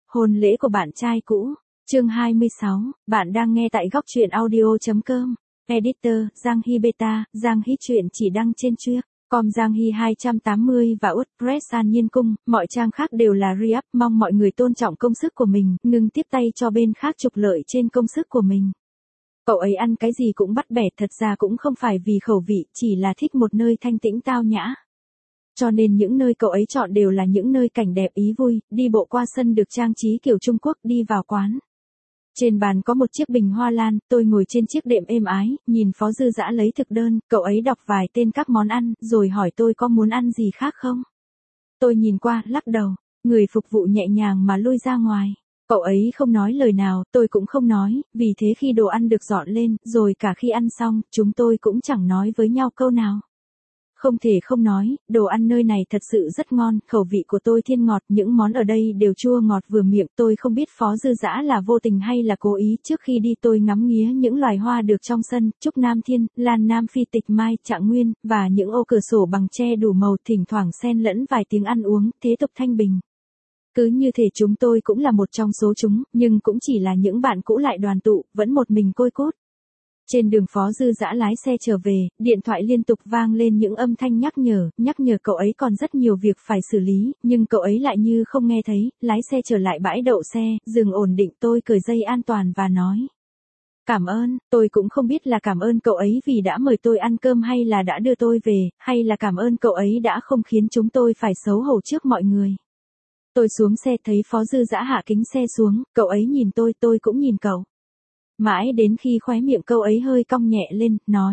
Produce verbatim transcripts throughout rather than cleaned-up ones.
Hôn lễ của bạn trai cũ. Chương hai mươi sáu, bạn đang nghe tại góc truyện audio chấm com. Editor, Giang Hy Beta, Giang Hy truyện chỉ đăng trên Truyện com Giang Hy hai trăm tám mươi và WordPress An Nhiên Cung, mọi trang khác đều là re-up, mong mọi người tôn trọng công sức của mình, ngừng tiếp tay cho bên khác trục lợi trên công sức của mình. Cậu ấy ăn cái gì cũng bắt bẻ, thật ra cũng không phải vì khẩu vị, chỉ là thích một nơi thanh tĩnh tao nhã. Cho nên những nơi cậu ấy chọn đều là những nơi cảnh đẹp ý vui, đi bộ qua sân được trang trí kiểu Trung Quốc, đi vào quán. Trên bàn có một chiếc bình hoa lan, tôi ngồi trên chiếc đệm êm ái, nhìn Phó Dư Dã lấy thực đơn, cậu ấy đọc vài tên các món ăn, rồi hỏi tôi có muốn ăn gì khác không. Tôi nhìn qua, lắc đầu, người phục vụ nhẹ nhàng mà lui ra ngoài. Cậu ấy không nói lời nào, tôi cũng không nói, vì thế khi đồ ăn được dọn lên, rồi cả khi ăn xong, chúng tôi cũng chẳng nói với nhau câu nào. Không thể không nói, đồ ăn nơi này thật sự rất ngon, khẩu vị của tôi thiên ngọt, những món ở đây đều chua ngọt vừa miệng, tôi không biết Phó Dư Dã là vô tình hay là cố ý, trước khi đi tôi ngắm nghía những loài hoa được trong sân, trúc nam thiên, lan nam phi, tịch mai, trạng nguyên, và những ô cửa sổ bằng tre đủ màu, thỉnh thoảng xen lẫn vài tiếng ăn uống, thế tục thanh bình. Cứ như thể chúng tôi cũng là một trong số chúng, nhưng cũng chỉ là những bạn cũ lại đoàn tụ, vẫn một mình côi cút. Trên đường Phó Dư Dã lái xe trở về, điện thoại liên tục vang lên những âm thanh nhắc nhở, nhắc nhở cậu ấy còn rất nhiều việc phải xử lý, nhưng cậu ấy lại như không nghe thấy, lái xe trở lại bãi đậu xe, dừng ổn định, tôi cởi dây an toàn và nói. Cảm ơn, tôi cũng không biết là cảm ơn cậu ấy vì đã mời tôi ăn cơm hay là đã đưa tôi về, hay là cảm ơn cậu ấy đã không khiến chúng tôi phải xấu hổ trước mọi người. Tôi xuống xe thấy Phó Dư Dã hạ kính xe xuống, cậu ấy nhìn tôi, tôi cũng nhìn cậu. Mãi đến khi khóe miệng cậu ấy hơi cong nhẹ lên, nói.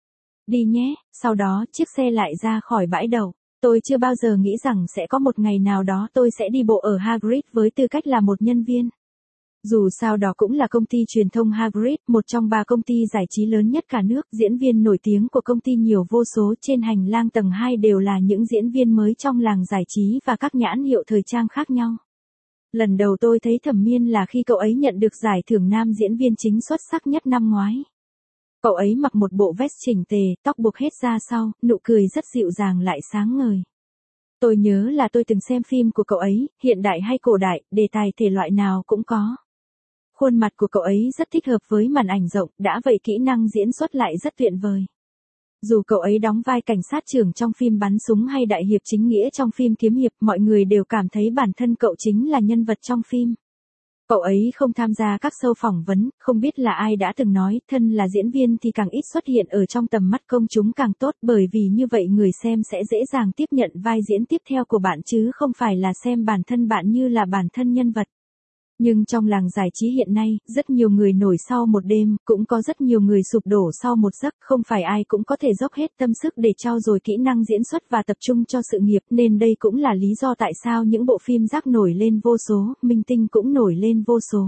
Đi nhé, sau đó chiếc xe lại ra khỏi bãi đậu. Tôi chưa bao giờ nghĩ rằng sẽ có một ngày nào đó tôi sẽ đi bộ ở Hagrid với tư cách là một nhân viên. Dù sao đó cũng là công ty truyền thông Hagrid, một trong ba công ty giải trí lớn nhất cả nước, diễn viên nổi tiếng của công ty nhiều vô số, trên hành lang tầng hai đều là những diễn viên mới trong làng giải trí và các nhãn hiệu thời trang khác nhau. Lần đầu tôi thấy Thẩm Miên là khi cậu ấy nhận được giải thưởng nam diễn viên chính xuất sắc nhất năm ngoái. Cậu ấy mặc một bộ vest chỉnh tề, tóc buộc hết ra sau, nụ cười rất dịu dàng lại sáng ngời. Tôi nhớ là tôi từng xem phim của cậu ấy, hiện đại hay cổ đại, đề tài thể loại nào cũng có. Khuôn mặt của cậu ấy rất thích hợp với màn ảnh rộng, đã vậy kỹ năng diễn xuất lại rất tuyệt vời. Dù cậu ấy đóng vai cảnh sát trưởng trong phim bắn súng hay đại hiệp chính nghĩa trong phim kiếm hiệp, mọi người đều cảm thấy bản thân cậu chính là nhân vật trong phim. Cậu ấy không tham gia các show phỏng vấn, không biết là ai đã từng nói, thân là diễn viên thì càng ít xuất hiện ở trong tầm mắt công chúng càng tốt, bởi vì như vậy người xem sẽ dễ dàng tiếp nhận vai diễn tiếp theo của bạn chứ không phải là xem bản thân bạn như là bản thân nhân vật. Nhưng trong làng giải trí hiện nay, rất nhiều người nổi sau một đêm, cũng có rất nhiều người sụp đổ sau một giấc, không phải ai cũng có thể dốc hết tâm sức để trau dồi kỹ năng diễn xuất và tập trung cho sự nghiệp, nên đây cũng là lý do tại sao những bộ phim rác nổi lên vô số, minh tinh cũng nổi lên vô số.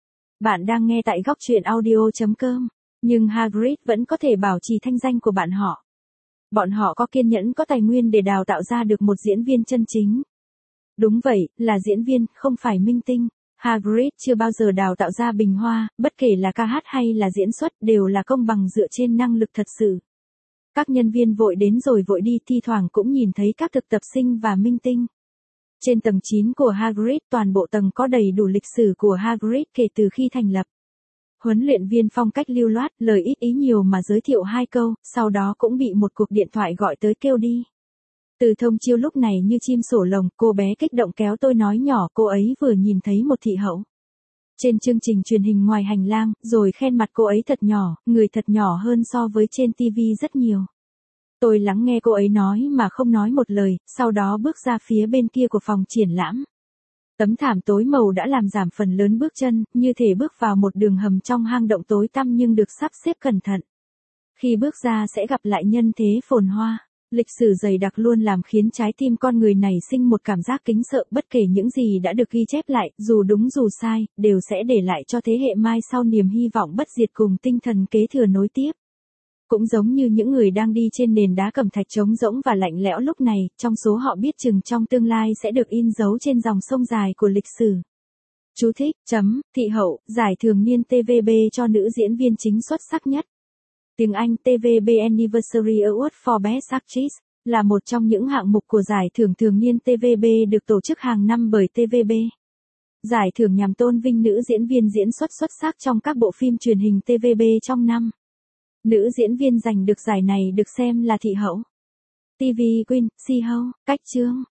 Bạn đang nghe tại góc truyện audio chấm com, nhưng Hagrid vẫn có thể bảo trì thanh danh của bạn họ. Bọn họ có kiên nhẫn, có tài nguyên để đào tạo ra được một diễn viên chân chính. Đúng vậy, là diễn viên, không phải minh tinh. Hagrid chưa bao giờ đào tạo ra bình hoa, bất kể là ca hát hay là diễn xuất, đều là công bằng dựa trên năng lực thật sự. Các nhân viên vội đến rồi vội đi, thi thoảng cũng nhìn thấy các thực tập sinh và minh tinh. Trên tầng chín của Hagrid, toàn bộ tầng có đầy đủ lịch sử của Hagrid kể từ khi thành lập. Huấn luyện viên phong cách lưu loát, lời ít ý nhiều mà giới thiệu hai câu, sau đó cũng bị một cuộc điện thoại gọi tới kêu đi. Từ Thông Chiêu lúc này như chim sổ lồng, cô bé kích động kéo tôi nói nhỏ cô ấy vừa nhìn thấy một thị hậu trên chương trình truyền hình ngoài hành lang, rồi khen mặt cô ấy thật nhỏ, người thật nhỏ hơn so với trên ti vi rất nhiều. Tôi lắng nghe cô ấy nói mà không nói một lời, sau đó bước ra phía bên kia của phòng triển lãm. Tấm thảm tối màu đã làm giảm phần lớn bước chân, như thể bước vào một đường hầm trong hang động tối tăm nhưng được sắp xếp cẩn thận. Khi bước ra sẽ gặp lại nhân thế phồn hoa. Lịch sử dày đặc luôn làm khiến trái tim con người này sinh một cảm giác kính sợ, bất kể những gì đã được ghi chép lại, dù đúng dù sai, đều sẽ để lại cho thế hệ mai sau niềm hy vọng bất diệt cùng tinh thần kế thừa nối tiếp. Cũng giống như những người đang đi trên nền đá cẩm thạch trống rỗng và lạnh lẽo lúc này, trong số họ biết chừng trong tương lai sẽ được in dấu trên dòng sông dài của lịch sử. Chú thích, chấm, thị hậu, giải thường niên tê vê bê cho nữ diễn viên chính xuất sắc nhất. Tiếng Anh tê vê bê Anniversary Award for Best Actress, là một trong những hạng mục của giải thưởng thường niên tê vê bê được tổ chức hàng năm bởi tê vê bê. Giải thưởng nhằm tôn vinh nữ diễn viên diễn xuất xuất sắc trong các bộ phim truyền hình tê vê bê trong năm. Nữ diễn viên giành được giải này được xem là thị hậu, ti vi Queen, Si Hậu, Cách Trương.